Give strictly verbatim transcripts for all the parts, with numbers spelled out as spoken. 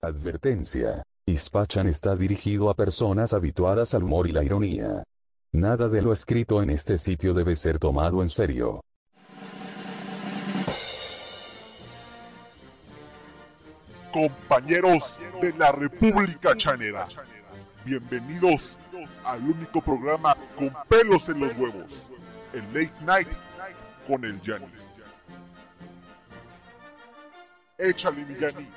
Advertencia. Ispachan está dirigido a personas habituadas al humor y la ironía. Nada de lo escrito en este sitio debe ser tomado en serio. Compañeros de la República Chanera, bienvenidos al único programa con pelos en los huevos, el Late Night con el Yanni. Échale, mi Yanni.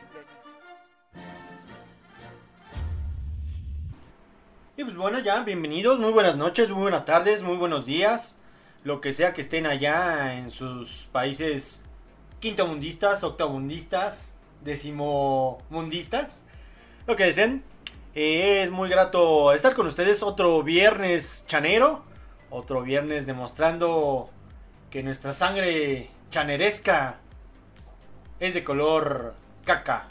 Y pues bueno, ya, bienvenidos, muy buenas noches, muy buenas tardes, muy buenos días, lo que sea que estén allá en sus países quintomundistas, octavundistas, decimomundistas, lo que deseen. Eh, es muy grato estar con ustedes otro viernes chanero, otro viernes demostrando que nuestra sangre chaneresca es de color caca.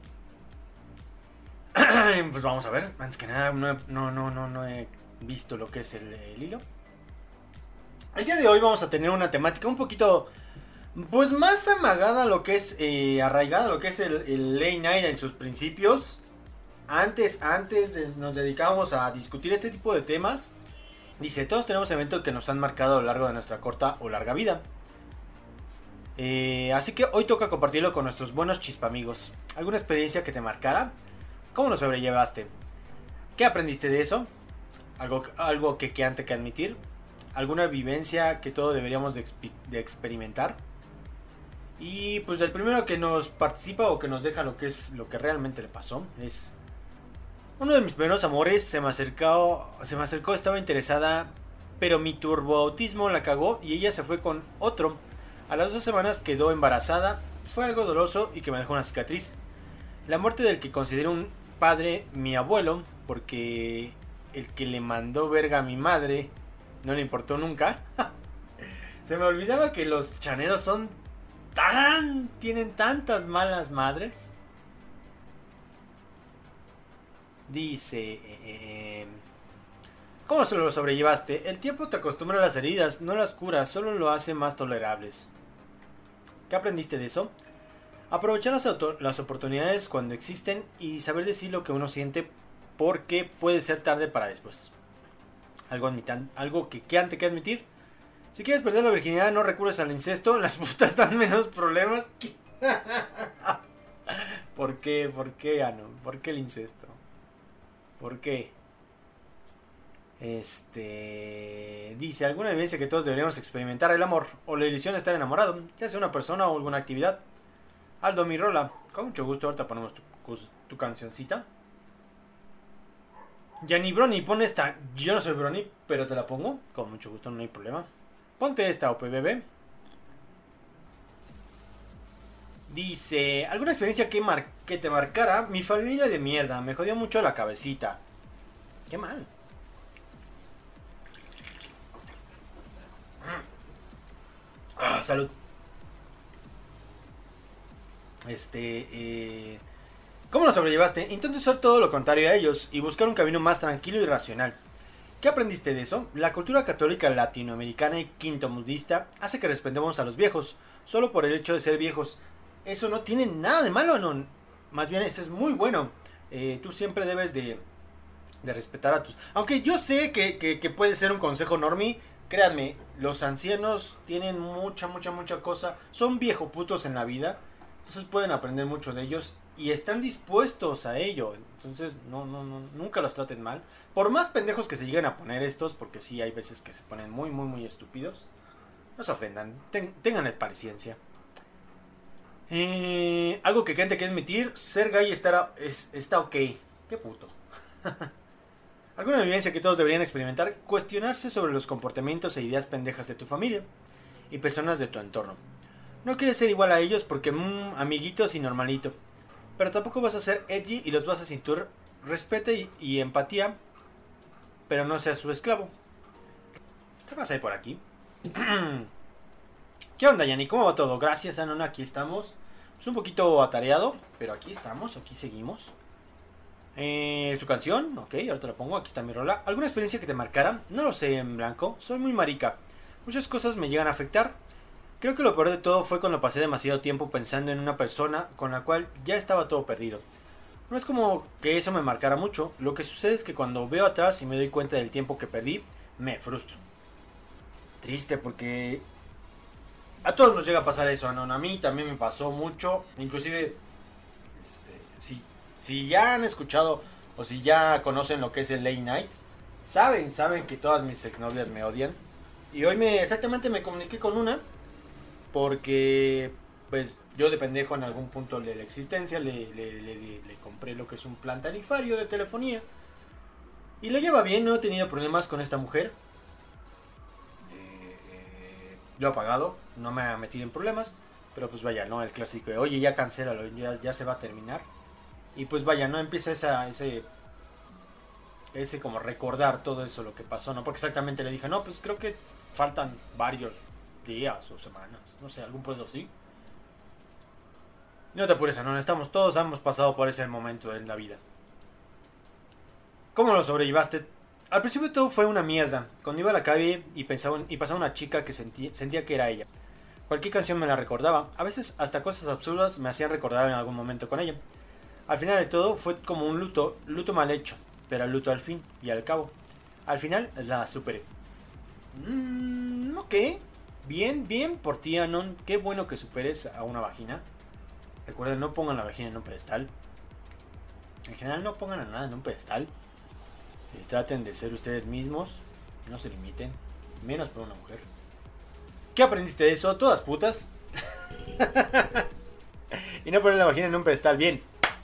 Pues vamos a ver, antes que nada no, he, no, no, no, no he visto lo que es el, el hilo. El día de hoy vamos a tener una temática un poquito, pues más amagada a lo que es, eh, arraigada a lo que es el, el late night en sus principios. Antes, antes de, nos dedicábamos a discutir este tipo de temas. Dice, todos tenemos eventos que nos han marcado a lo largo de nuestra corta o larga vida. Eh, así que hoy toca compartirlo con nuestros buenos chispamigos. ¿Alguna experiencia que te marcara? ¿Cómo lo sobrellevaste? ¿Qué aprendiste de eso? ¿Algo, algo que quede que admitir? ¿Alguna vivencia que todos deberíamos de, de experimentar? Y pues el primero que nos participa o que nos deja lo que es lo que realmente le pasó es... Uno de mis primeros amores se me acercó, se me acercó, estaba interesada, pero mi turboautismo la cagó y ella se fue con otro. A las dos semanas quedó embarazada, fue algo doloroso y que me dejó una cicatriz. La muerte del que considero un padre, mi abuelo, porque el que le mandó verga a mi madre no le importó nunca. Se me olvidaba que los chaneros son tan... tienen tantas malas madres. Dice... Eh, ¿Cómo se lo sobrellevaste? El tiempo te acostumbra a las heridas, no las cura, solo lo hace más tolerables. ¿Qué aprendiste de eso? Aprovechar las, las oportunidades cuando existen y saber decir lo que uno siente porque puede ser tarde para después. Algo, admitan, algo que quedan que admitir. Si quieres perder la virginidad, no recurres al incesto. Las putas dan menos problemas. ¿Por qué? ¿Por qué, Ano? ¿Por qué el incesto? ¿Por qué? Este... Dice, alguna vivencia que todos deberíamos experimentar: el amor o la ilusión de estar enamorado, ya sea una persona o alguna actividad. Aldo Mirola, con mucho gusto, ahorita ponemos tu, tu cancioncita. Yanni Brony, pon esta. Yo no soy Brony, pero te la pongo. Con mucho gusto, no hay problema. Ponte esta, O P B B. Dice, ¿alguna experiencia que, mar que te marcara? Mi familia de mierda, me jodió mucho la cabecita. Qué mal. Ah, salud. Este, eh... ¿Cómo lo sobrellevaste? Intento ser todo lo contrario a ellos y buscar un camino más tranquilo y racional. ¿Qué aprendiste de eso? La cultura católica latinoamericana y quintomundista hace que respetemos a los viejos, solo por el hecho de ser viejos. Eso no tiene nada de malo, no. Más bien, eso es muy bueno. Eh, tú siempre debes de, de respetar a tus... Aunque yo sé que, que, que puede ser un consejo normie, créanme, los ancianos tienen mucha, mucha, mucha cosa. Son viejo putos en la vida. Entonces pueden aprender mucho de ellos y están dispuestos a ello. Entonces no, no, no, nunca los traten mal. Por más pendejos que se lleguen a poner estos, porque sí hay veces que se ponen muy, muy, muy estúpidos. No se ofendan, ten, tengan paciencia. Eh, algo que gente que admitir, ser gay está, es, está ok. Qué puto. Alguna vivencia que todos deberían experimentar: cuestionarse sobre los comportamientos e ideas pendejas de tu familia y personas de tu entorno. No quieres ser igual a ellos porque, mmm, amiguitos y normalito. Pero tampoco vas a ser edgy y los vas a sentir respeto y, y empatía. Pero no seas su esclavo. ¿Qué más hay por aquí? ¿Qué onda, Yanni? ¿Cómo va todo? Gracias, Anon, aquí estamos. Es un poquito atareado, pero aquí estamos, aquí seguimos. Eh, ¿Tu canción? Ok, ahorita la pongo, aquí está mi rola. ¿Alguna experiencia que te marcara? No lo sé, en blanco. Soy muy marica. Muchas cosas me llegan a afectar. Creo que lo peor de todo fue cuando pasé demasiado tiempo pensando en una persona con la cual ya estaba todo perdido. No es como que eso me marcara mucho. Lo que sucede es que cuando veo atrás y me doy cuenta del tiempo que perdí, me frustro. Triste porque a todos nos llega a pasar eso, ¿no? A mí también me pasó mucho. Inclusive, este, si, si ya han escuchado o si ya conocen lo que es el late night, saben, saben que todas mis exnovias me odian. Y hoy me exactamente me comuniqué con una porque pues yo de pendejo en algún punto de la existencia le, le, le, le compré lo que es un plan tarifario de telefonía. Y lo lleva bien, no he tenido problemas con esta mujer. Eh, eh, lo ha pagado, no me ha metido en problemas. Pero pues vaya, ¿no? El clásico de, oye, ya cancélalo, ya, ya se va a terminar. Y pues vaya, ¿no? Empieza esa, ese... Ese como recordar todo eso, lo que pasó, ¿no? Porque exactamente le dije, no, pues creo que faltan varios días o semanas. No sé, algún puesto así. No te apures, no, estamos todos, hemos pasado por ese momento en la vida. ¿Cómo lo sobrellevaste? Al principio todo fue una mierda. Cuando iba a la calle y, pensaba, y pasaba una chica que sentí, sentía que era ella. Cualquier canción me la recordaba. A veces hasta cosas absurdas me hacían recordar en algún momento con ella. Al final de todo fue como un luto, luto mal hecho. Pero luto al fin y al cabo. Al final la superé. Mmm, ok. Bien, bien por ti, Anon. Qué bueno que superes a una vagina. Recuerden, no pongan la vagina en un pedestal. En general no pongan a nada en un pedestal. Eh, traten de ser ustedes mismos. No se limiten. Menos por una mujer. ¿Qué aprendiste de eso? Todas putas. Y no poner la vagina en un pedestal. Bien.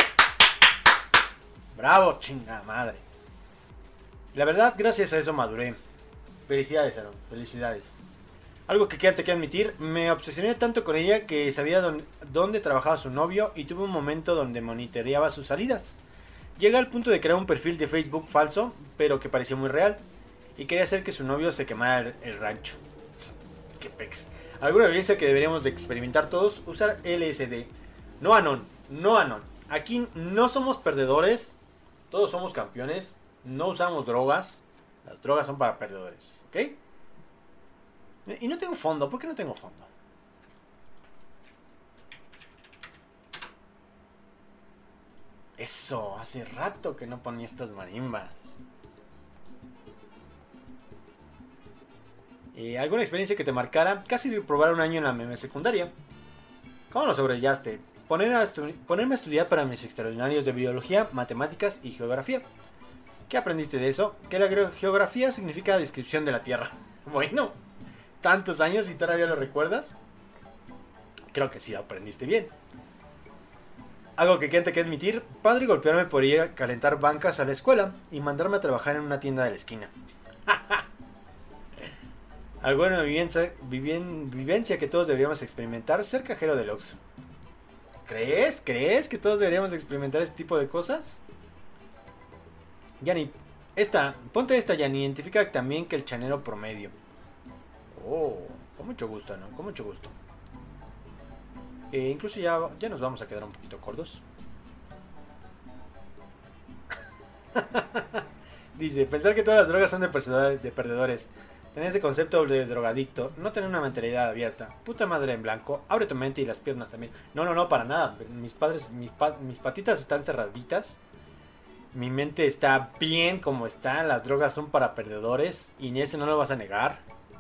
Bravo, chingada madre. La verdad, gracias a eso maduré. Felicidades, Aaron. Felicidades. Algo que queda te que admitir, me obsesioné tanto con ella que sabía dónde, dónde trabajaba su novio y tuve un momento donde monitoreaba sus salidas. Llegué al punto de crear un perfil de Facebook falso, pero que parecía muy real. Y quería hacer que su novio se quemara el, el rancho. Qué pex. Alguna evidencia que deberíamos de experimentar todos, usar L S D. No Anon, no Anon. Aquí no somos perdedores. Todos somos campeones. No usamos drogas. Las drogas son para perdedores. ¿Ok? Y no tengo fondo. ¿Por qué no tengo fondo? Eso. Hace rato que no ponía estas marimbas. Eh, ¿Alguna experiencia que te marcara? Casi reprobar un año en la meme secundaria. ¿Cómo lo sobreviviste? Poner a ponerme a estudiar para mis extraordinarios de biología, matemáticas y geografía. ¿Qué aprendiste de eso? Que la geografía significa descripción de la Tierra. Bueno, tantos años y todavía lo recuerdas. Creo que sí aprendiste bien. Algo que queda que admitir, padre golpearme por ir a calentar bancas a la escuela y mandarme a trabajar en una tienda de la esquina. Alguna vivencia, vivien, vivencia que todos deberíamos experimentar, ser cajero del Oxxo. ¿Crees? ¿Crees que todos deberíamos experimentar este tipo de cosas? Yani, esta, ponte esta, Yani, identifica también que el chanero promedio. Oh, con mucho gusto, ¿no? Con mucho gusto. Eh, incluso ya, ya nos vamos a quedar un poquito cortos. Dice, pensar que todas las drogas son de, de perdedores. Tener ese concepto de drogadicto, no tener una mentalidad abierta. Puta madre en blanco, abre tu mente y las piernas también. No, no, no, para nada. Mis padres, mis, pa mis patitas están cerraditas. Mi mente está bien como está. Las drogas son para perdedores. Y ni eso no lo vas a negar.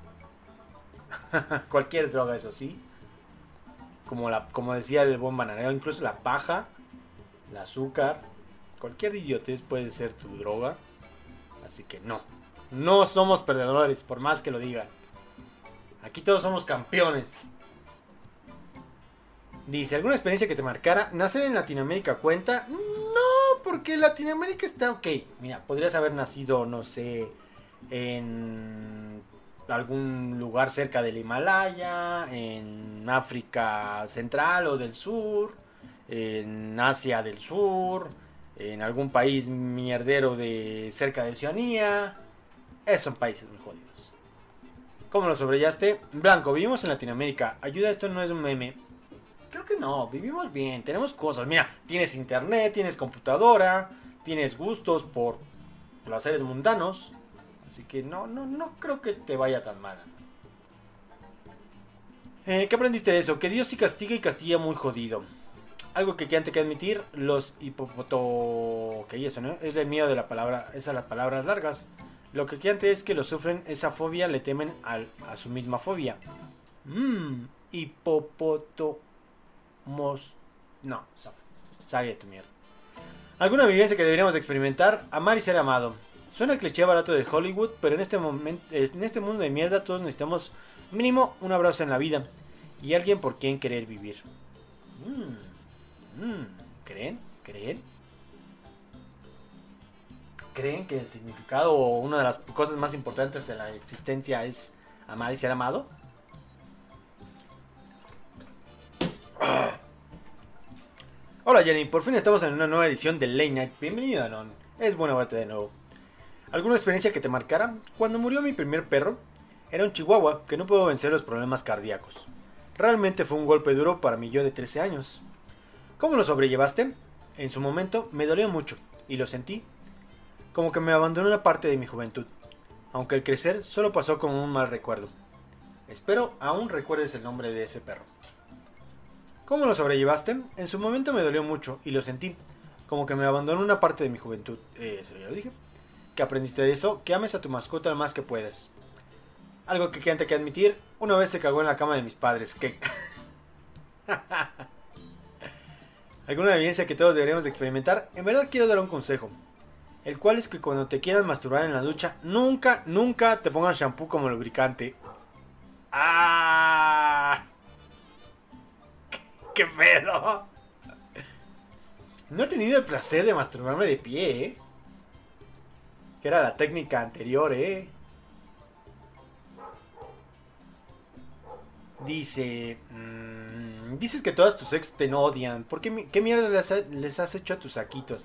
Cualquier droga, eso sí. Como, la, como decía el buen bananero, incluso la paja, el azúcar. Cualquier idiotez puede ser tu droga. Así que no. No somos perdedores, por más que lo digan. Aquí todos somos campeones. Dice, ¿alguna experiencia que te marcara? ¿Nacer en Latinoamérica cuenta? No, porque Latinoamérica está ok. Mira, podrías haber nacido, no sé, en algún lugar cerca del Himalaya, en África Central o del Sur, en Asia del Sur, en algún país mierdero de cerca de Oceanía. Esos son países muy jodidos. ¿Cómo lo sobreviviste? Blanco, vivimos en Latinoamérica. Ayuda, esto no es un meme. Creo que no, vivimos bien, tenemos cosas. Mira, tienes internet, tienes computadora, tienes gustos por placeres mundanos. Así que no, no, no creo que te vaya tan mal. Eh, ¿Qué aprendiste de eso? Que Dios sí castiga y castiga muy jodido. Algo que quieran que admitir, los hipopoto... ¿Qué es eso, no? Es el miedo de la palabra, esas las palabras largas. Lo que quieran es que los sufren esa fobia, le temen al, a su misma fobia. Mmm, hipopoto... Mos... No, sale de tu mierda. Alguna vivencia que deberíamos experimentar, amar y ser amado. Suena cliché barato de Hollywood, pero en este momento, en este mundo de mierda todos necesitamos mínimo un abrazo en la vida y alguien por quien querer vivir. Mm, mm, ¿Creen? ¿Creen? ¿Creen que el significado o una de las cosas más importantes de la existencia es amar y ser amado? Hola Jenny, por fin estamos en una nueva edición de Late Night. Bienvenido, Anon. Es bueno verte de nuevo. ¿Alguna experiencia que te marcara? Cuando murió mi primer perro, era un chihuahua que no pudo vencer los problemas cardíacos. Realmente fue un golpe duro para mi yo de trece años. ¿Cómo lo sobrellevaste? En su momento me dolió mucho y lo sentí como que me abandonó una parte de mi juventud, aunque el crecer solo pasó como un mal recuerdo. Espero aún recuerdes el nombre de ese perro. ¿Cómo lo sobrellevaste? En su momento me dolió mucho y lo sentí como que me abandonó una parte de mi juventud. Eh, eso ya lo dije. ¿Qué aprendiste de eso? Que ames a tu mascota lo más que puedes. Algo que queda que admitir, una vez se cagó en la cama de mis padres. ¿Qué? ¿Alguna evidencia que todos deberíamos experimentar? En verdad quiero dar un consejo, el cual es que cuando te quieras masturbar en la ducha, nunca, nunca te pongan shampoo como lubricante. ¡Ah! ¡Qué pedo! No he tenido el placer de masturbarme de pie, ¿eh? Que era la técnica anterior, ¿eh? Dice... Mmm, dices que todas tus ex te odian. ¿Por qué, qué mierda les, ha, les has hecho a tus saquitos?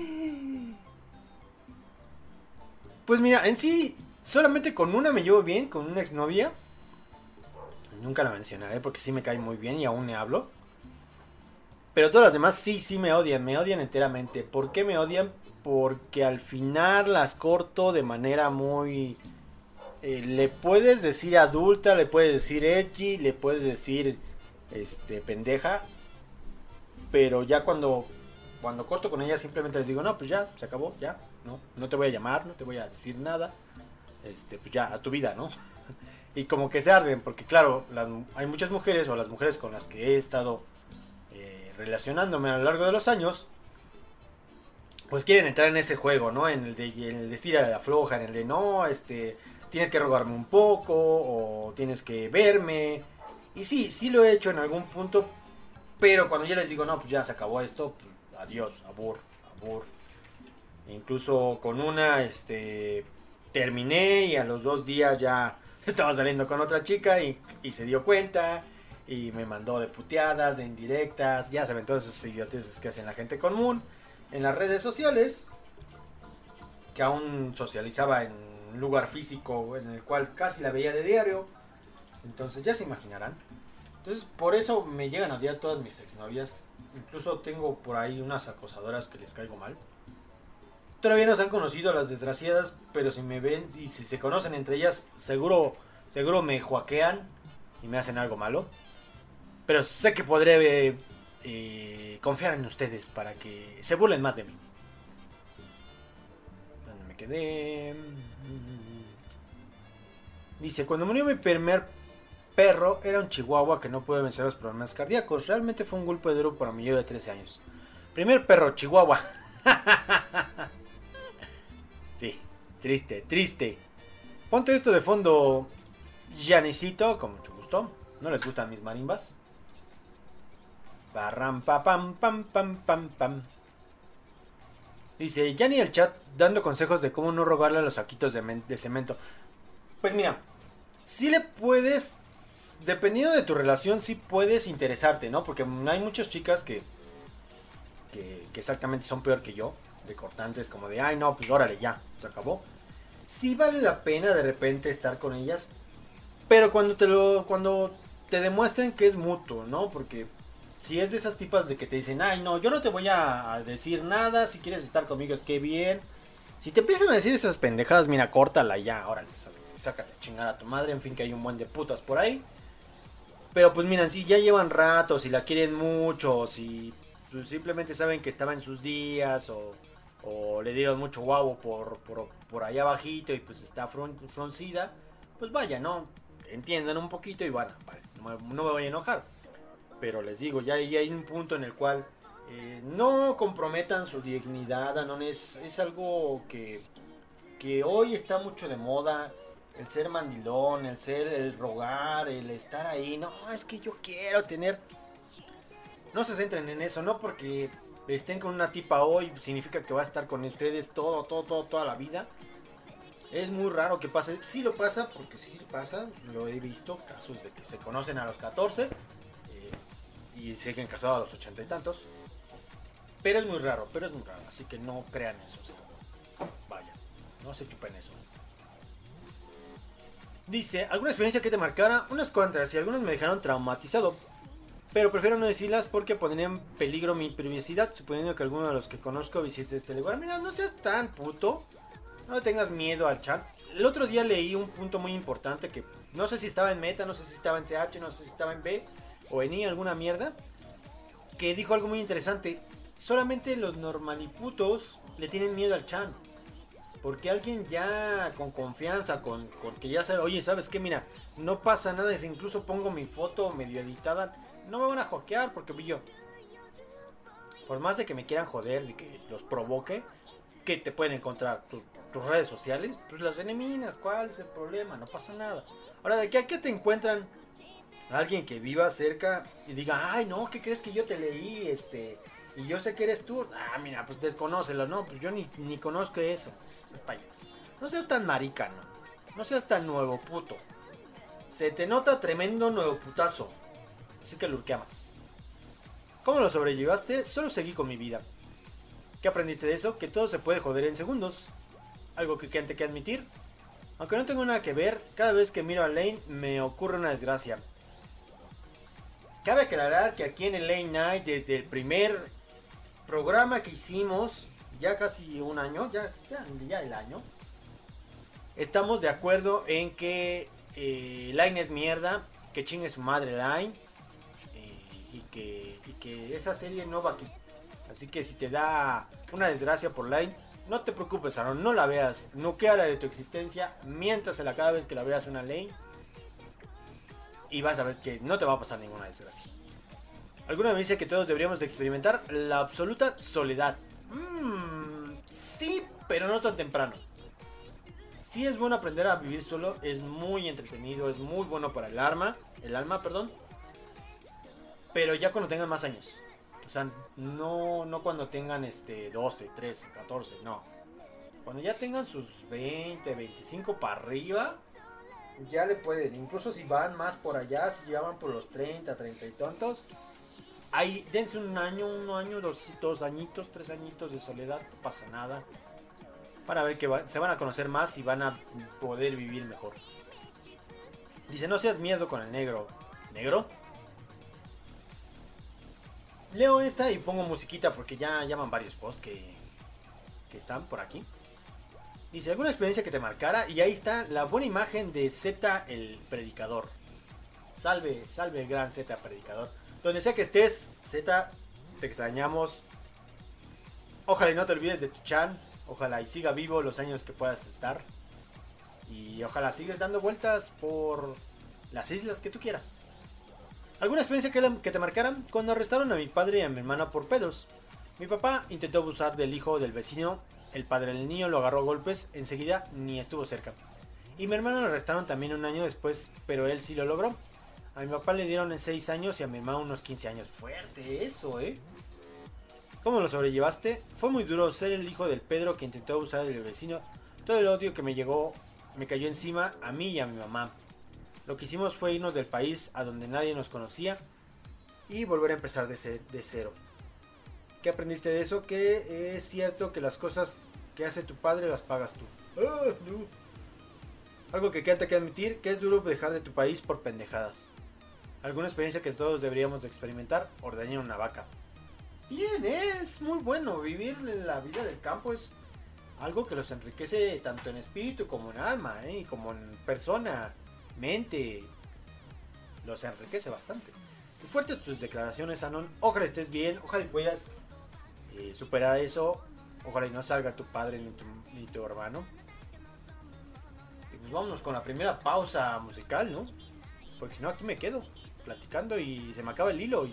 Pues mira, en sí, solamente con una me llevo bien, con una exnovia. Nunca la mencionaré porque sí me cae muy bien y aún me hablo. Pero todas las demás sí, sí me odian, me odian enteramente. ¿Por qué me odian? Porque al final las corto de manera muy... Eh, le puedes decir adulta, le puedes decir edgy, le puedes decir este pendeja. Pero ya cuando, cuando corto con ella simplemente les digo, no, pues ya, se acabó, ya. No, no te voy a llamar, no te voy a decir nada. Este, pues ya, haz tu vida, ¿no? Y como que se arden, porque claro, las, hay muchas mujeres o las mujeres con las que he estado... relacionándome a lo largo de los años, pues quieren entrar en ese juego, ¿no? En el de, en el de estira de la floja, en el de no, este, tienes que rogarme un poco, o tienes que verme. Y sí, sí lo he hecho en algún punto, pero cuando ya les digo, no, pues ya se acabó esto, pues adiós, abur, abur. Incluso con una, este, terminé y a los dos días ya estaba saliendo con otra chica y, y se dio cuenta. Y me mandó de puteadas, de indirectas. Ya saben, todas esas idioteces que hacen la gente común en las redes sociales. Que aún socializaba en un lugar físico en el cual casi la veía de diario. Entonces ya se imaginarán. Entonces por eso me llegan a odiar todas mis exnovias. Incluso tengo por ahí unas acosadoras que les caigo mal. Todavía no se han conocido las desgraciadas. Pero si me ven y si se conocen entre ellas, seguro, seguro me juaquean y me hacen algo malo. Pero sé que podré eh, confiar en ustedes para que se burlen más de mí. ¿Dónde me quedé? Dice, cuando murió mi primer perro, era un chihuahua que no pudo vencer los problemas cardíacos. Realmente fue un golpe duro para mi yo de trece años. Primer perro, chihuahua. Sí, triste, triste. Ponte esto de fondo, Janicito, con mucho gusto. ¿No les gustan mis marimbas? Parram, pa, pam, pam, pam, pam, pam. Dice, ya ni el chat dando consejos de cómo no robarle a los saquitos de, de cemento. Pues mira, sí le puedes, dependiendo de tu relación, sí puedes interesarte, ¿no? Porque hay muchas chicas que, que, que exactamente son peor que yo, de cortantes, como de, ay no, pues órale, ya, se acabó. Sí vale la pena de repente estar con ellas, pero cuando te lo, cuando te demuestren que es mutuo, ¿no? Porque si es de esas tipas de que te dicen, ay no, yo no te voy a decir nada, si quieres estar conmigo es que bien. Si te empiezan a decir esas pendejadas, mira, córtala ya, órale, sácate a chingar a tu madre, en fin, que hay un buen de putas por ahí. Pero pues miran, si ya llevan rato, si la quieren mucho, si pues, simplemente saben que estaba en sus días o, o le dieron mucho guau por, por, por allá abajito y pues está fron, fruncida, pues vaya, ¿no? Entiendan un poquito y bueno, vale, no, me, no me voy a enojar. Pero les digo, ya, ya hay un punto en el cual eh, no comprometan su dignidad, no es, es algo que, que hoy está mucho de moda. El ser mandilón, el ser, el rogar, el estar ahí. No, es que yo quiero tener... No se centren en eso, no porque estén con una tipa hoy significa que va a estar con ustedes todo, todo, todo, toda la vida. Es muy raro que pase. Sí lo pasa, porque sí pasa. Lo he visto, casos de que se conocen a los catorce eh, y siguen casados a los ochenta y tantos. Pero es muy raro, pero es muy raro. Así que no crean eso. O sea, vaya, no se chupen eso. Dice, ¿alguna experiencia que te marcara? Unas cuantas y algunas me dejaron traumatizado. Pero prefiero no decirlas porque pondrían en peligro mi privacidad. Suponiendo que alguno de los que conozco visite este lugar. Mira, no seas tan puto. No tengas miedo al chat. El otro día leí un punto muy importante que no sé si estaba en Meta, no sé si estaba en C H, no sé si estaba en B o en I, alguna mierda. Que dijo algo muy interesante. Solamente los normaliputos le tienen miedo al chat. Porque alguien ya con confianza, con, con que ya sabe, oye, ¿sabes qué? Mira, no pasa nada, si incluso pongo mi foto medio editada, no me van a hackear porque yo, por más de que me quieran joder, de que los provoque, que te pueden encontrar tu, tus redes sociales, pues las eliminas, ¿cuál es el problema? No pasa nada. Ahora, de aquí a que te encuentran alguien que viva cerca y diga, ay, no, ¿qué crees que yo te leí? Este... Y yo sé que eres tú. Ah, mira, pues desconócelo, ¿no? Pues yo ni, ni conozco eso. Seas payaso. No seas tan marica, ¿no? No seas tan nuevo puto. Se te nota tremendo nuevo putazo. Así que lurqueamas. ¿Cómo lo sobrellevaste? Solo seguí con mi vida. ¿Qué aprendiste de eso? Que todo se puede joder en segundos. Algo que antes que admitir. Aunque no tengo nada que ver, cada vez que miro a Lane me ocurre una desgracia. Cabe aclarar que aquí en el Late Night, desde el primer programa que hicimos, ya casi un año, ya, ya, ya el año, estamos de acuerdo en que eh, Line es mierda, que chingue su madre Line, eh, y, que, y que esa serie no va aquí. Así que si te da una desgracia por Line, no te preocupes, Aaron, no la veas, noqueala de tu existencia, miéntasela cada vez que la veas una Line, y vas a ver que no te va a pasar ninguna desgracia. Alguna me dice que todos deberíamos de experimentar la absoluta soledad. Mmm, sí, pero no tan temprano. Sí es bueno aprender a vivir solo, es muy entretenido, es muy bueno para el alma, el alma, perdón. Pero ya cuando tengan más años. O sea, no, no cuando tengan este doce, trece, catorce, no. Cuando ya tengan sus veinte, veinticinco para arriba, ya le pueden. Incluso si van más por allá, si ya van por los treinta, treinta y tantos. Ahí, dense un año, un año, dos, dos añitos, tres añitos de soledad, no pasa nada. Van a ver que va, se van a conocer más y van a poder vivir mejor. Dice, no seas mierdo con el negro. ¿Negro? Leo esta y pongo musiquita porque ya llaman varios posts que, que están por aquí. Dice, ¿alguna experiencia que te marcara? Y ahí está la buena imagen de Z el Predicador. Salve, salve el gran Z Predicador. Donde sea que estés, Z, te extrañamos. Ojalá y no te olvides de tu chan. Ojalá y siga vivo los años que puedas estar. Y ojalá sigas dando vueltas por las islas que tú quieras. ¿Alguna experiencia que, que te marcaran? Cuando arrestaron a mi padre y a mi hermana por pedos. Mi papá intentó abusar del hijo del vecino. El padre del niño lo agarró a golpes. Enseguida ni estuvo cerca. Y mi hermano lo arrestaron también un año después, pero él sí lo logró. A mi papá le dieron seis años y a mi hermano unos quince años. Fuerte eso, ¿eh? ¿Cómo lo sobrellevaste? Fue muy duro ser el hijo del Pedro que intentó abusar del vecino. Todo el odio que me llegó me cayó encima a mí y a mi mamá. Lo que hicimos fue irnos del país a donde nadie nos conocía y volver a empezar de, de cero. ¿Qué aprendiste de eso? Que es cierto que las cosas que hace tu padre las pagas tú. Ah, no. Algo que queda que admitir, que es duro dejar de tu país por pendejadas. ¿Alguna experiencia que todos deberíamos de experimentar? Ordeñar una vaca. Bien, es muy bueno. Vivir la vida del campo es algo que los enriquece tanto en espíritu como en alma, ¿eh? Y como en persona, mente. Los enriquece bastante. Fuerte tus declaraciones, Anon. Ojalá estés bien, ojalá puedas eh, superar eso. Ojalá y no salga tu padre ni tu, ni tu hermano. Y pues vámonos con la primera pausa musical, ¿no? Porque si no aquí me quedo platicando y se me acaba el hilo. Y...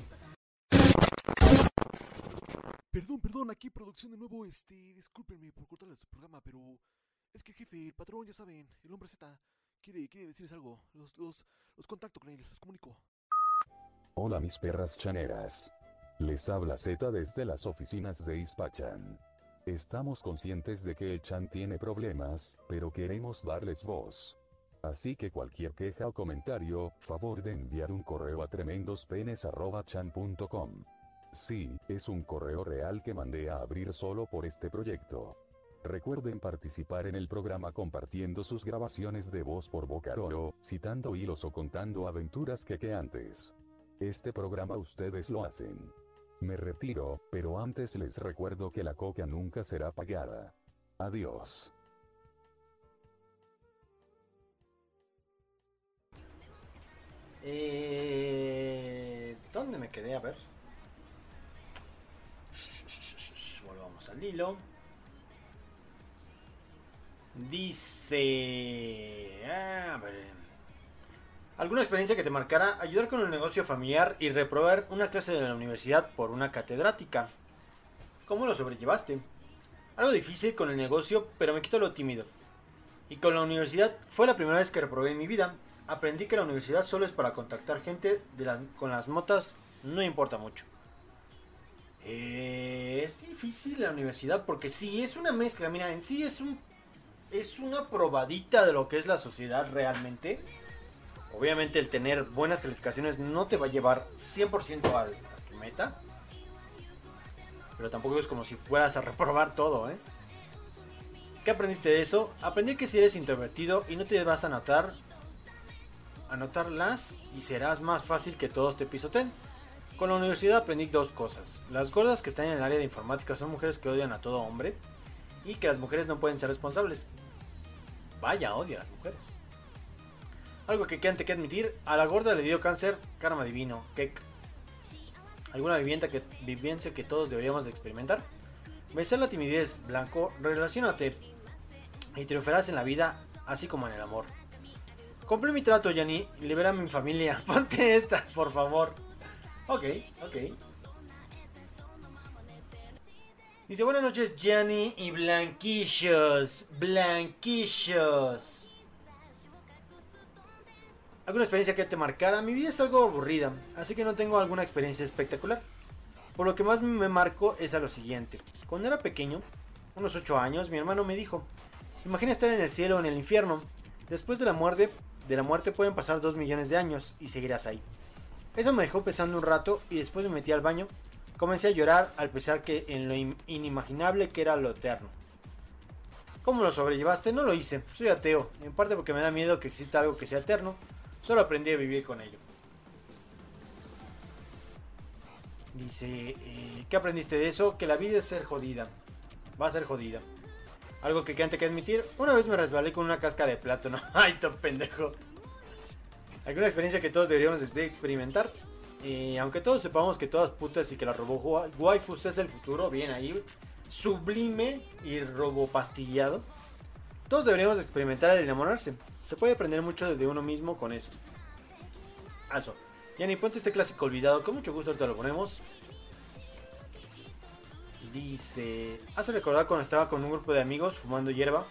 Perdón, perdón, aquí producción de nuevo, este, discúlpenme por cortarles su programa, pero es que el jefe, el patrón, ya saben, el hombre Z, quiere, quiere decirles algo, los, los, los contacto con él, los comunico. Hola mis perras chaneras. Les habla Z desde las oficinas de Ispachan. Estamos conscientes de que el Chan tiene problemas, pero queremos darles voz. Así que cualquier queja o comentario, favor de enviar un correo a tremendospenes arroba chan punto com. Sí, es un correo real que mandé a abrir solo por este proyecto. Recuerden participar en el programa compartiendo sus grabaciones de voz por Vocaroro, citando hilos o contando aventuras que que antes. Este programa ustedes lo hacen. Me retiro, pero antes les recuerdo que la coca nunca será pagada. Adiós. Eh, ¿Dónde me quedé? A ver. Volvamos al hilo. Dice... A ver. ¿Alguna experiencia que te marcara? Ayudar con el negocio familiar y reprobar una clase de la universidad por una catedrática. ¿Cómo lo sobrellevaste? Algo difícil con el negocio, pero me quito lo tímido. Y con la universidad fue la primera vez que reprobé en mi vida. Aprendí que la universidad solo es para contactar gente de la, con las notas, no importa mucho. Eh, es difícil la universidad porque sí, es una mezcla. Mira, en sí es un es una probadita de lo que es la sociedad realmente. Obviamente el tener buenas calificaciones no te va a llevar cien por ciento a, a tu meta. Pero tampoco es como si fueras a reprobar todo, ¿eh? ¿Qué aprendiste de eso? Aprendí que si eres introvertido y no te vas a notar, anotarlas y serás más fácil que todos te pisoteen. Con la universidad aprendí dos cosas. Las gordas que están en el área de informática son mujeres que odian a todo hombre. Y que las mujeres no pueden ser responsables. Vaya, odia a las mujeres. Algo que quedan que admitir. A la gorda le dio cáncer, karma divino. Kek. ¿Alguna vivienda que, vivencia que todos deberíamos de experimentar? Vencer la timidez, blanco. Relaciónate y triunfarás en la vida, así como en el amor. Compré mi trato, Yanni. Libera a mi familia. Ponte esta, por favor. Ok, ok. Dice, buenas noches, Gianni y Blanquillos. Blanquillos. ¿Alguna experiencia que te marcara? Mi vida es algo aburrida, así que no tengo alguna experiencia espectacular. Por lo que más me marco es a lo siguiente. Cuando era pequeño, unos ocho años, mi hermano me dijo, imagina estar en el cielo o en el infierno. Después de la muerte, de la muerte pueden pasar dos millones de años y seguirás ahí. Eso me dejó pensando un rato y después me metí al baño. Comencé a llorar al pensar que en lo inimaginable que era lo eterno. ¿Cómo lo sobrellevaste? No lo hice, soy ateo, en parte porque me da miedo que exista algo que sea eterno. Solo aprendí a vivir con ello. Dice, eh, ¿qué aprendiste de eso? Que la vida es ser jodida. Va a ser jodida. Algo que antes que admitir, una vez me resbalé con una cáscara de plátano. Ay, todo pendejo. ¿Alguna experiencia que todos deberíamos de experimentar? Eh, aunque todos sepamos que todas putas y que la robo waifus es el futuro, bien ahí, sublime y robopastillado. Todos deberíamos experimentar el enamorarse. Se puede aprender mucho de uno mismo con eso. Also, Yanni, ponte este clásico olvidado. Con mucho gusto te lo ponemos. Dice, hace recordar cuando estaba con un grupo de amigos fumando hierba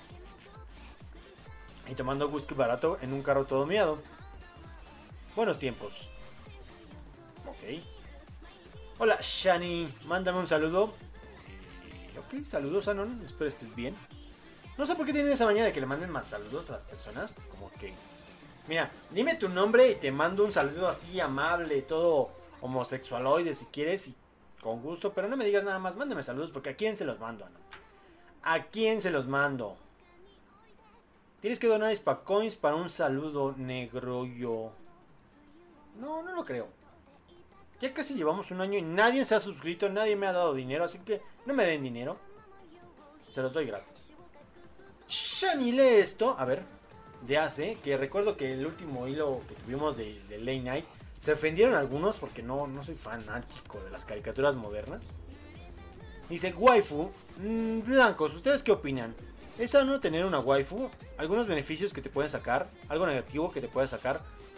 y tomando whisky barato en un carro todo miado. Buenos tiempos. Ok. Hola, Shani. Mándame un saludo. Eh, ok, saludos, Anon. Espero estés bien. No sé por qué tienen esa mañana de que le manden más saludos a las personas. Como que... Mira, dime tu nombre y te mando un saludo así amable, todo homosexualoide si quieres y con gusto. Pero no me digas nada más, mándame saludos porque ¿a quién se los mando, Anon? ¿A quién se los mando? Tienes que donar Spacoins para un saludo, negro yo. No, no lo creo. Ya casi llevamos un año y nadie se ha suscrito, nadie me ha dado dinero, así que no me den dinero. Se los doy gratis. Shani, lee esto, a ver, de hace, que recuerdo que el último hilo que tuvimos de, de Late Night Se ofendieron algunos porque no, no soy fanático de las caricaturas modernas. Dice, waifu, mmm, blancos, ¿ustedes qué opinan? ¿Es sano tener una waifu? ¿Algunos beneficios que te pueden sacar? ¿Algo negativo que te puede sacar?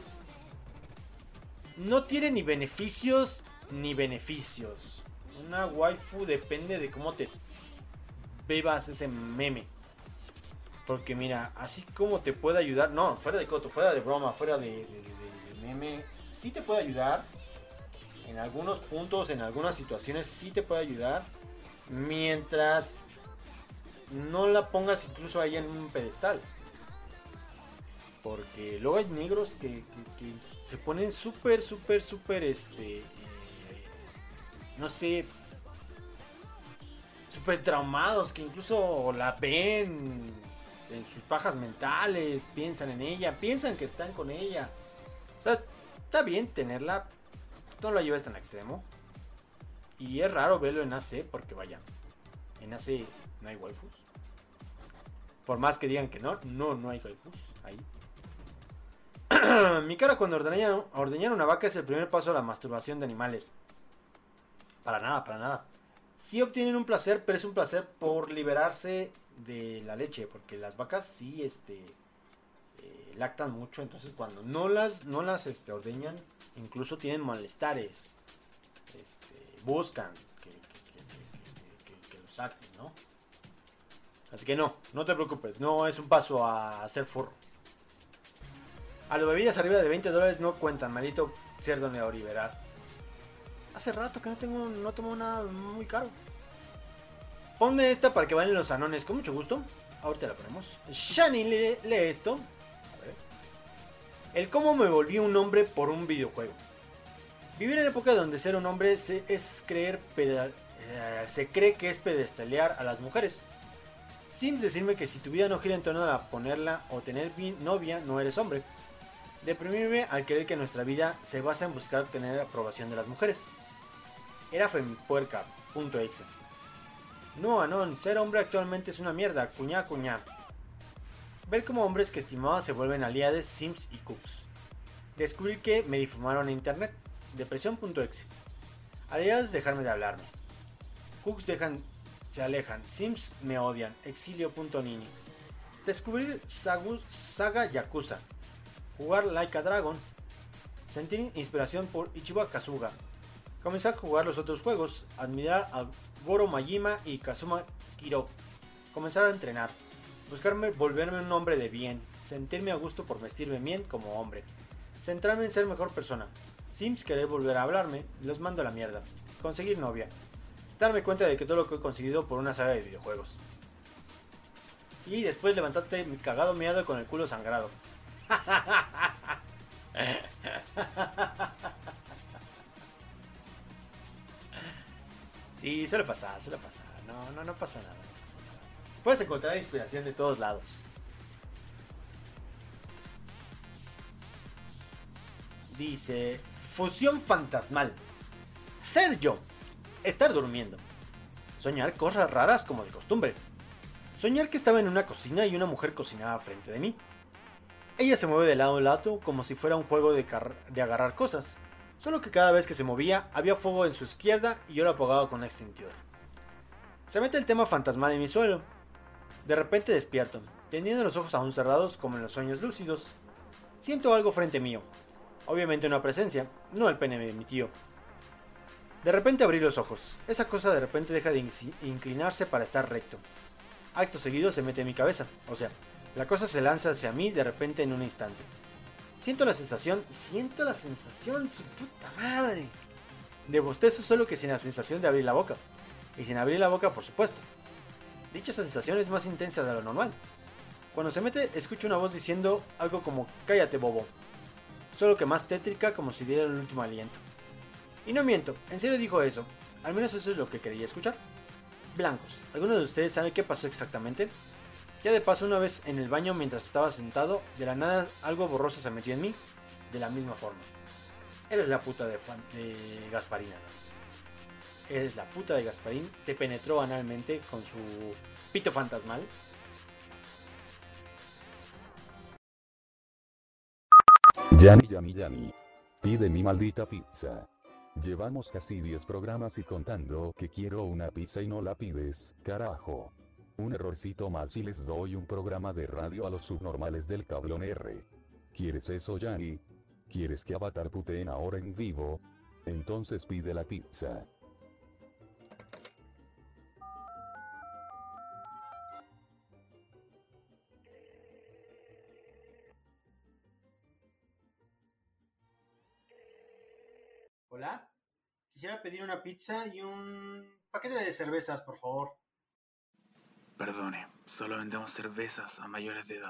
No tiene ni beneficios ni beneficios. Una waifu depende de cómo te bebas ese meme. Porque mira, así como te puede ayudar, no, fuera de coto, fuera de broma, fuera de, de, de, de meme, sí te puede ayudar. En algunos puntos, en algunas situaciones sí te puede ayudar. Mientras no la pongas incluso ahí en un pedestal. Porque luego hay negros que, que, que se ponen súper, súper, súper, este, eh, no sé, súper traumados, que incluso la ven en sus pajas mentales, piensan en ella, piensan que están con ella. O sea, está bien tenerla, no la lleves tan extremo. Y es raro verlo en A C, porque vaya, en A C no hay waifus. Por más que digan que no, no, no hay waifus ahí. Mi cara cuando ordeñar, ordeñar una vaca es el primer paso a la masturbación de animales. Para nada, para nada. Sí obtienen un placer, pero es un placer por liberarse de la leche. Porque las vacas sí este, eh, lactan mucho. Entonces cuando no las, no las este, ordeñan, incluso tienen malestares. Este, buscan que, que, que, que, que, que lo saquen, ¿no? Así que no, no te preocupes. No es un paso a hacer furro. A las bebidas arriba de veinte dólares no cuentan, maldito cerdo neoliberal. Hace rato que no tengo, no tomo nada muy caro. Ponme esta para que vayan los anones, con mucho gusto. Ahorita la ponemos. Shani lee, lee esto. A ver. El cómo me volví un hombre por un videojuego. Vivir en la época donde ser un hombre se, es creer peda, eh, se cree que es pedestalear a las mujeres. Sin decirme que si tu vida no gira en torno a ponerla o tener novia, no eres hombre. Deprimirme al creer que nuestra vida se basa en buscar obtener aprobación de las mujeres. Era femipuerca.exe. No, Anon, ser hombre actualmente es una mierda, cuñá, cuñá. Ver cómo hombres que estimaba se vuelven aliados, sims y cooks. Descubrir que me difamaron en internet. Depresión.exe. Aliados dejarme de hablarme. Cooks dejan, se alejan. Sims me odian. Exilio.nini. Descubrir Sagu, Saga Yakuza. Jugar Like a Dragon. Sentir inspiración por Ichiba Kazuga. Comenzar a jugar los otros juegos. Admirar a Goro Majima y Kazuma Kiro. Comenzar a entrenar. Buscarme volverme un hombre de bien. Sentirme a gusto por vestirme bien como hombre. Centrarme en ser mejor persona. Sims querer volver a hablarme. Los mando a la mierda. Conseguir novia. Darme cuenta de que todo lo que he conseguido por una saga de videojuegos. Y después levantarte mi cagado miado con el culo sangrado. Sí, suele pasar, suele pasar. No, no, no pasa nada, no pasa nada. Puedes encontrar inspiración de todos lados. Dice, fusión fantasmal. Ser yo. Estar durmiendo. Soñar cosas raras como de costumbre. Soñar que estaba en una cocina y una mujer cocinaba frente de mí. Ella se mueve de lado a lado como si fuera un juego de, de agarrar cosas. Solo que cada vez que se movía había fuego en su izquierda y yo lo apagaba con un extintor. Se mete el tema fantasmal en mi suelo. De repente despierto, teniendo los ojos aún cerrados como en los sueños lúcidos. Siento algo frente mío. Obviamente una presencia, no el pene de mi tío. De repente abrí los ojos. Esa cosa de repente deja de inclinarse para estar recto. Acto seguido se mete en mi cabeza, o sea, la cosa se lanza hacia mí de repente en un instante. Siento la sensación, siento la sensación, su puta madre. De bostezo solo que sin la sensación de abrir la boca. Y sin abrir la boca, por supuesto. Dicha sensación es más intensa de lo normal. Cuando se mete, escucho una voz diciendo algo como cállate bobo. Solo que más tétrica como si diera el último aliento. Y no miento, en serio dijo eso. Al menos eso es lo que quería escuchar. Blancos, ¿alguno de ustedes sabe qué pasó exactamente? Ya de paso, una vez en el baño mientras estaba sentado, de la nada algo borroso se metió en mí, de la misma forma. Eres la puta de, de Gasparina, ¿no? Eres la puta de Gasparín, te penetró analmente con su pito fantasmal. Yani, Yani, Yani. Pide mi maldita pizza. Llevamos casi diez programas y contando que quiero una pizza y no la pides, carajo. Un errorcito más y les doy un programa de radio a los subnormales del tablón R. ¿Quieres eso, Yanni? ¿Quieres que Avatar puteen ahora en vivo? Entonces pide la pizza. Hola, quisiera pedir una pizza y un paquete de cervezas, por favor. Perdone, solo vendemos cervezas a mayores de edad.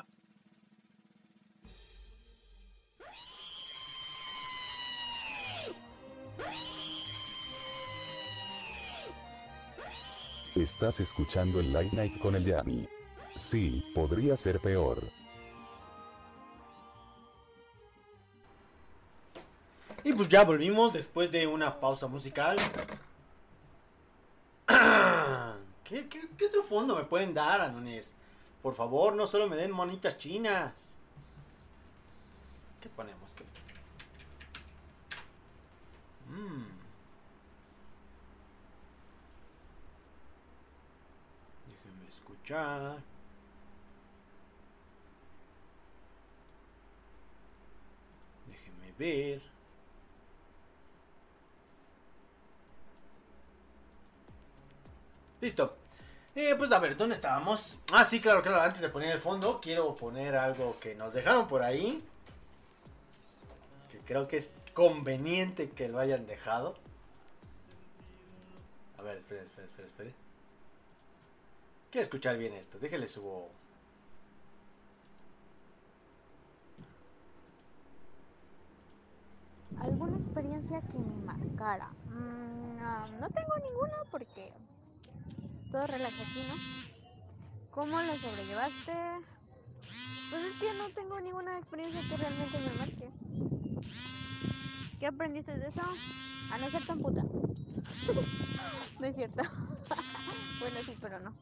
Estás escuchando el Late Night con el Yami. Sí, podría ser peor. Y pues ya volvimos después de una pausa musical. ¿Qué, qué, qué otro fondo me pueden dar, Anones? Por favor, no solo me den monitas chinas. ¿Qué ponemos? ¿Qué? Mm. Déjenme escuchar. Déjenme ver. Listo. Eh, pues a ver, ¿dónde estábamos? Ah, sí, claro, claro. Antes de poner el fondo, quiero poner algo que nos dejaron por ahí. Que creo que es conveniente que lo hayan dejado. A ver, espere, espere, espere, espere. Quiero escuchar bien esto. Déjenle subo. ¿Alguna experiencia que me marcara? Mm, no, no tengo ninguna porque pues, todo relaja aquí, ¿no? ¿Cómo lo sobrellevaste? Pues es que no tengo ninguna experiencia que realmente me marque. ¿Qué aprendiste de eso? A no ser tan puta. No es cierto. Bueno, sí, pero no.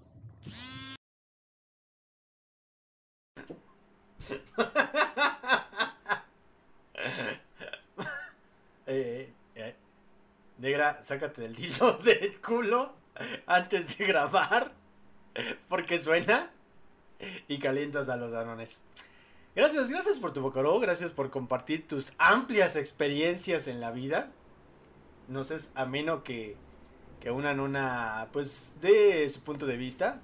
eh, eh, Negra, sácate del dildo del culo antes de grabar, porque suena y calientas a los anones. Gracias, gracias por tu vocaro, gracias por compartir tus amplias experiencias en la vida. No es ameno que, que una nona pues dé su punto de vista.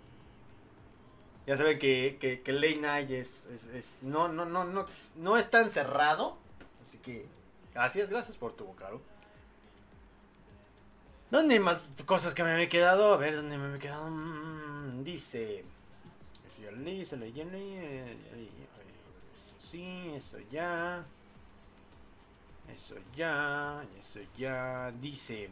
Ya saben que, que, que Late Night es, es, es no, no, no, no, no es tan cerrado. Así que gracias, gracias por tu vocaro. ¿Dónde hay más cosas que me he quedado? A ver, ¿dónde me he quedado? Mm, dice. Eso ya lo leí, eso lo leí. Eso sí, eso ya. Eso ya. Eso ya. Dice.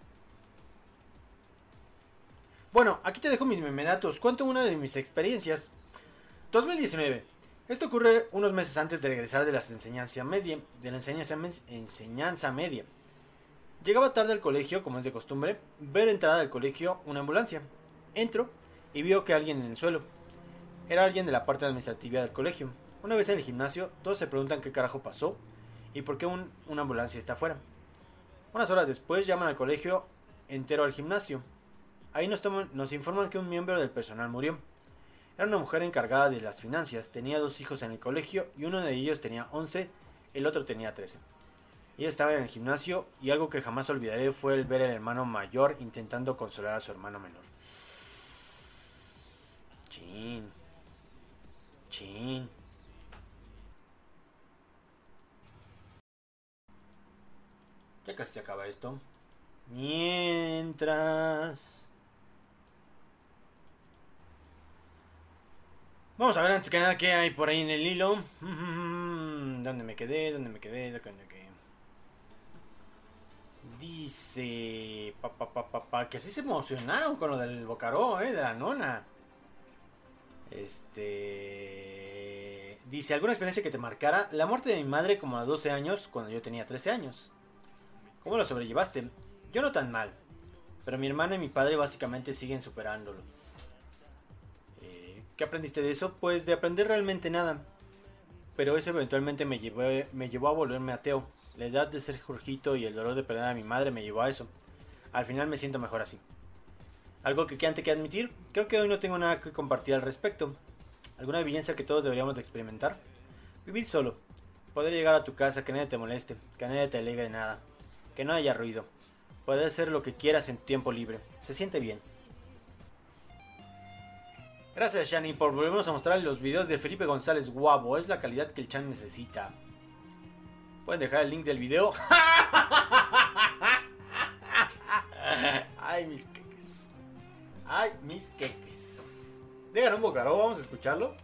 Bueno, aquí te dejo mis memedatos. Cuento una de mis experiencias. dos mil diecinueve. Esto ocurre unos meses antes de regresar de la enseñanza media. De la enseñanza, enseñanza media. Llegaba tarde al colegio, como es de costumbre. Ver entrada del colegio una ambulancia. Entro y veo que alguien en el suelo. Era alguien de la parte administrativa del colegio. Una vez en el gimnasio, todos se preguntan qué carajo pasó y por qué un, una ambulancia está afuera. Unas horas después llaman al colegio entero al gimnasio. Ahí nos, toman, nos informan que un miembro del personal murió. Era una mujer encargada de las finanzas, tenía dos hijos en el colegio y uno de ellos tenía once, el otro tenía trece. Ella estaba en el gimnasio y algo que jamás olvidaré fue el ver al hermano mayor intentando consolar a su hermano menor. Chin. Chin. Ya casi se acaba esto. Mientras... Vamos a ver antes que nada qué hay por ahí en el hilo. ¿Dónde me quedé? ¿Dónde me quedé? ¿Dónde me quedé? Dice... Pa, pa, pa, pa, pa, que sí se emocionaron con lo del Bocaró, eh, de la nona. Este... Dice, ¿alguna experiencia que te marcara? La muerte de mi madre como a doce años, cuando yo tenía trece años. ¿Cómo lo sobrellevaste? Yo no tan mal. Pero mi hermana y mi padre básicamente siguen superándolo. ¿Qué aprendiste de eso? Pues de aprender realmente nada. Pero eso eventualmente me llevó, me llevó a volverme ateo. La edad de ser Jorgito y el dolor de perder a mi madre me llevó a eso. Al final me siento mejor así. Algo que queda que admitir, creo que hoy no tengo nada que compartir al respecto. Alguna vivencia que todos deberíamos de experimentar. Vivir solo. Poder llegar a tu casa, que nadie te moleste, que nadie te alegue de nada. Que no haya ruido. Poder hacer lo que quieras en tiempo libre. Se siente bien. Gracias, Shani, por volvernos a mostrar los videos de Felipe González Guabo. Es la calidad que el chan necesita. Pueden dejar el link del video. Ay, mis queques. Ay, mis queques. Dejan un bocaró, vamos a escucharlo.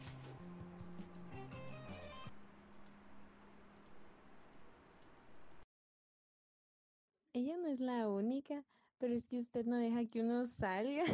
Ella no es la única, pero es que usted no deja que uno salga.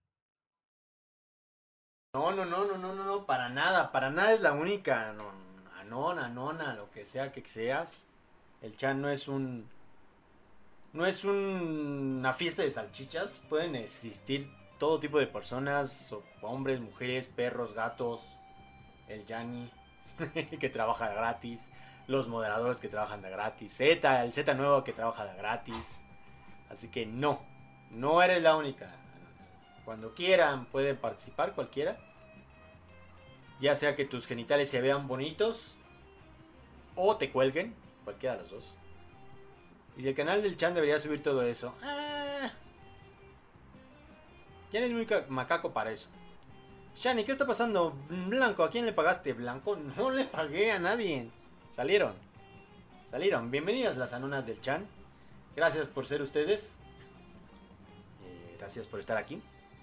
No, no, no, no, no, no, no, para nada, para nada es la única. No, anona, nona, lo que sea que seas. El chan no es un... No es un, una fiesta de salchichas. Pueden existir todo tipo de personas, hombres, mujeres, perros, gatos. El Yanni, que trabaja de gratis. Los moderadores que trabajan de gratis. Z, el Z nuevo que trabaja de gratis. Así que no, no eres la única. Cuando quieran pueden participar cualquiera. Ya sea que tus genitales se vean bonitos o te cuelguen, cualquiera de los dos. Y si el canal del chan debería subir todo eso. Ah, ¿quién es muy macaco para eso? Shani, ¿qué está pasando? Blanco, ¿a quién le pagaste? Blanco, no le pagué a nadie. Salieron. Salieron. Bienvenidas las anonas del chan. Gracias por ser ustedes. Eh, gracias por estar aquí.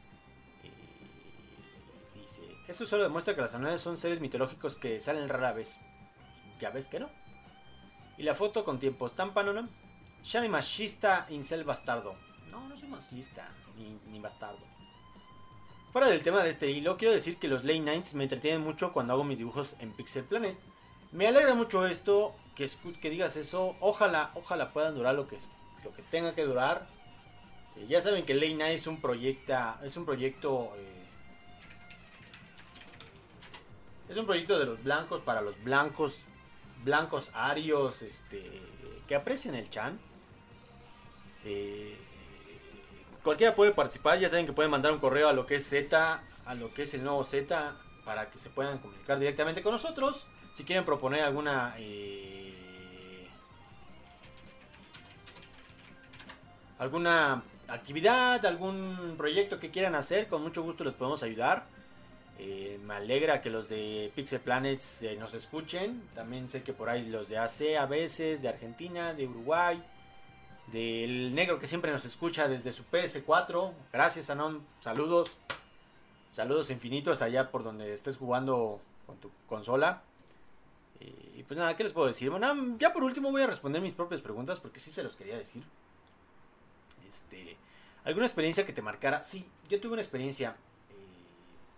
Eh, dice, esto solo demuestra que las anonas son seres mitológicos que salen rara vez. Ya ves que no. Y la foto con tiempos tan panona. Shani machista, incel bastardo. No, no soy machista, ni, ni bastardo. Fuera del tema de este hilo, quiero decir que los late nights me entretienen mucho cuando hago mis dibujos en Pixel Planet. Me alegra mucho esto, que, que digas eso. Ojalá, ojalá puedan durar lo que, lo que tenga que durar. Eh, ya saben que Late Night es un proyecto, es un proyecto, eh, es un proyecto de los blancos para los blancos, blancos arios, este, que aprecian el chan. Eh, cualquiera puede participar, ya saben que pueden mandar un correo a lo que es Z, a lo que es el nuevo Z, para que se puedan comunicar directamente con nosotros. Si quieren proponer alguna eh, alguna actividad, algún proyecto que quieran hacer, con mucho gusto les podemos ayudar. Eh, me alegra que los de Pixel Planets eh, nos escuchen. También sé que por ahí los de A C a veces, de Argentina, de Uruguay, del negro que siempre nos escucha desde su P S cuatro. Gracias, Anon. Saludos. Saludos infinitos allá por donde estés jugando con tu consola. Y pues nada, ¿qué les puedo decir? Bueno, ya por último voy a responder mis propias preguntas porque sí se los quería decir. Este, ¿alguna experiencia que te marcara? Sí, yo tuve una experiencia. Eh,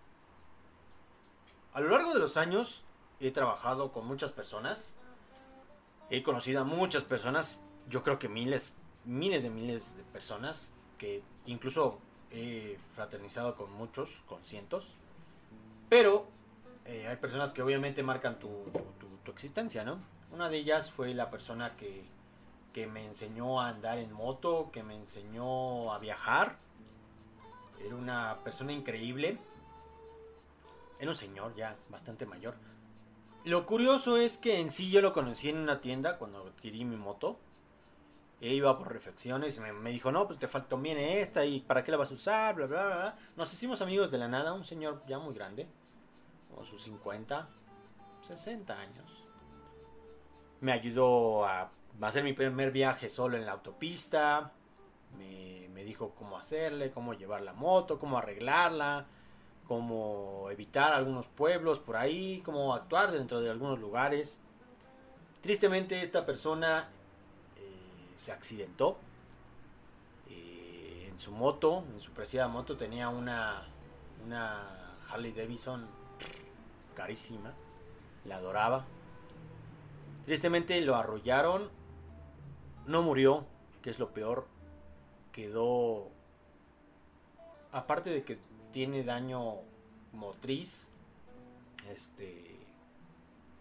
a lo largo de los años he trabajado con muchas personas. He conocido a muchas personas. Yo creo que miles, miles de miles de personas. Que incluso he fraternizado con muchos, con cientos. Pero eh, hay personas que obviamente marcan tu, tu, tu existencia, ¿no? Una de ellas fue la persona que, que me enseñó a andar en moto, que me enseñó a viajar. Era una persona increíble. Era un señor ya bastante mayor. Lo curioso es que en sí yo lo conocí en una tienda cuando adquirí mi moto. Él iba por reflexiones y me, me dijo, no, pues te faltó bien esta y para qué la vas a usar, bla, bla, bla. Nos hicimos amigos de la nada, un señor ya muy grande, o sus cincuenta, sesenta años. Me ayudó a hacer mi primer viaje solo en la autopista. Me, me dijo cómo hacerle, cómo llevar la moto, cómo arreglarla, cómo evitar algunos pueblos por ahí, cómo actuar dentro de algunos lugares. Tristemente esta persona eh, se accidentó. Eh, en su moto, en su preciada moto, tenía una, una Harley Davidson carísima. La adoraba. Tristemente lo arrollaron. No murió, que es lo peor. Quedó... Aparte de que tiene daño motriz, este...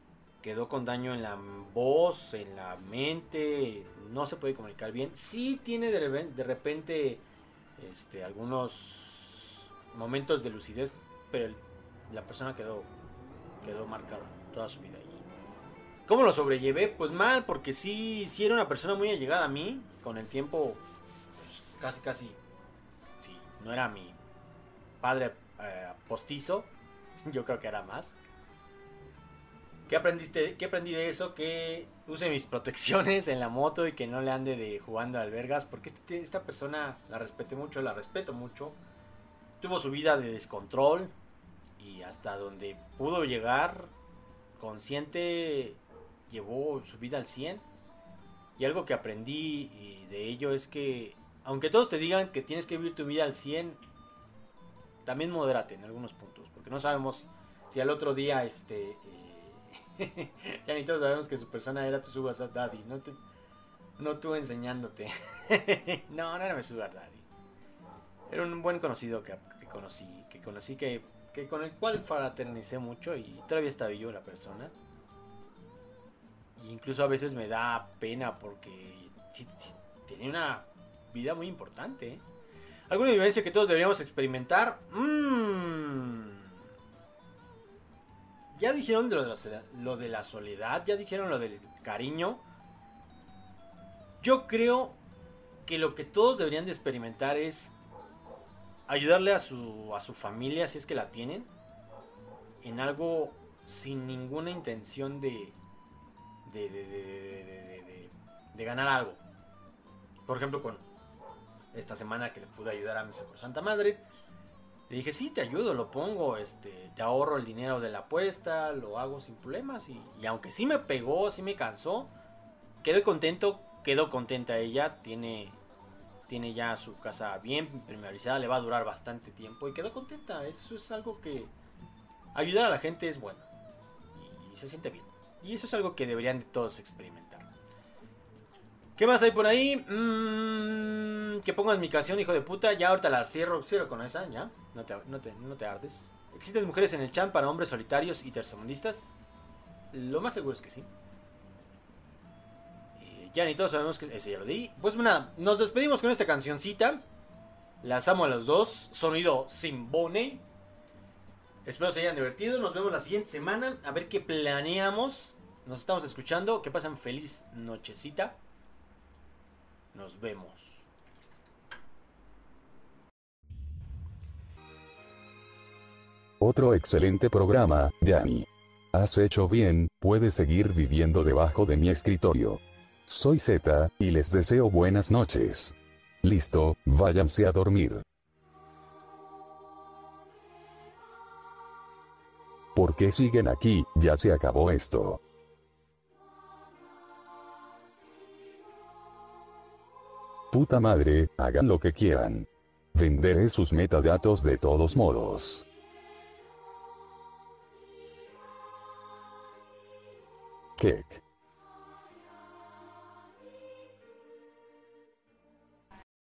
quedó con daño en la voz, en la mente, no se puede comunicar bien. Sí tiene de repente, de repente este, algunos momentos de lucidez, pero el, la persona quedó, quedó marcada toda su vida. Y ¿cómo lo sobrellevé? Pues mal, porque sí, sí era una persona muy allegada a mí. Con el tiempo, pues, casi, casi, sí, no era mi padre eh, postizo, yo creo que era más. ¿Qué aprendiste? ¿Qué aprendí de eso? Que use mis protecciones en la moto y que no le ande de jugando a albergas. Porque este, esta persona la respeté mucho, la respeto mucho. Tuvo su vida de descontrol y hasta donde pudo llegar, consciente, llevó su vida al cien. Y algo que aprendí de ello es que, aunque todos te digan que tienes que vivir tu vida al cien, también modérate en algunos puntos. Porque no sabemos si al otro día este... Eh, ya ni todos sabemos que su persona era tu sugar daddy, no, te, no tú enseñándote. no, no era mi sugar daddy. Era un buen conocido que, que conocí, que conocí que, que con el cual fraternicé mucho y todavía está vivo la persona. Y incluso a veces me da pena porque tenía una vida muy importante. ¿eh? ¿Alguna vivencia que todos deberíamos experimentar? Mmm... Ya dijeron de lo de, la, lo de la soledad, ya dijeron lo del cariño. Yo creo que lo que todos deberían de experimentar es ayudarle a su, a su familia, si es que la tienen, en algo sin ninguna intención de, de, de, de, de, de, de, de ganar algo. Por ejemplo, con esta semana que le pude ayudar a mi Santa Madre. Le dije, sí, te ayudo, lo pongo, este, te ahorro el dinero de la apuesta, lo hago sin problemas. Y, y aunque sí me pegó, sí me cansó, quedé contento, quedó contenta ella. Tiene, tiene ya su casa bien primarizada, le va a durar bastante tiempo y quedó contenta. Eso es algo que... Ayudar a la gente es bueno y, y se siente bien. Y eso es algo que deberían de todos experimentar. ¿Qué más hay por ahí? Mm, que pongas mi canción, hijo de puta. Ya ahorita la cierro, cierro con esa, ya. No te, no te, no te ardes. ¿Existen mujeres en el chat para hombres solitarios y tercermundistas? Lo más seguro es que sí. Eh, ya ni todos sabemos que... Ese ya lo di. Pues nada, nos despedimos con esta cancioncita. Las amo a los dos. Sonido Simbone. Espero se hayan divertido. Nos vemos la siguiente semana. A ver qué planeamos. Nos estamos escuchando. Que pasen feliz nochecita. Nos vemos. Otro excelente programa, Yanni. Has hecho bien, puedes seguir viviendo debajo de mi escritorio. Soy Z, y les deseo buenas noches. Listo, váyanse a dormir. ¿Por qué siguen aquí? Ya se acabó esto. Puta madre, hagan lo que quieran. Venderé sus metadatos de todos modos. Kek.